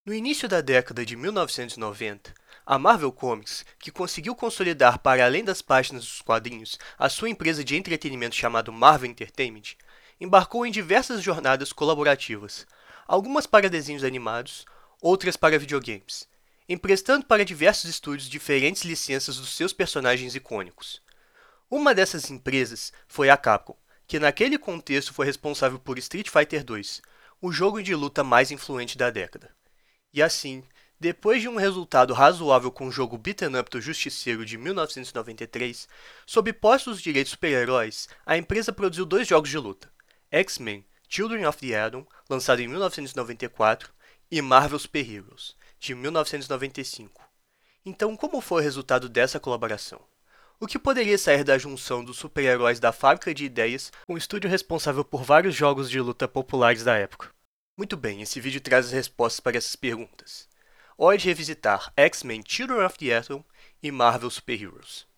No início da década de 1990, a Marvel Comics, que conseguiu consolidar para além das páginas dos quadrinhos a sua empresa de entretenimento chamada Marvel Entertainment, embarcou em diversas jornadas colaborativas, algumas para desenhos animados, outras para videogames, emprestando para diversos estúdios diferentes licenças dos seus personagens icônicos. Uma dessas empresas foi a Capcom, que naquele contexto foi responsável por Street Fighter 2, o jogo de luta mais influente da década. E assim, depois de um resultado razoável com o jogo Beaten Up do Justiceiro de 1993, sob posse dos direitos super-heróis, a empresa produziu dois jogos de luta: X-Men Children of the Atom, lançado em 1994, e Marvel Super Heroes, de 1995. Então, como foi o resultado dessa colaboração? O que poderia sair da junção dos super-heróis da fábrica de ideias com o estúdio responsável por vários jogos de luta populares da época? Muito bem, esse vídeo traz as respostas para essas perguntas. Hora de revisitar X-Men Children of the Atom e Marvel Super Heroes.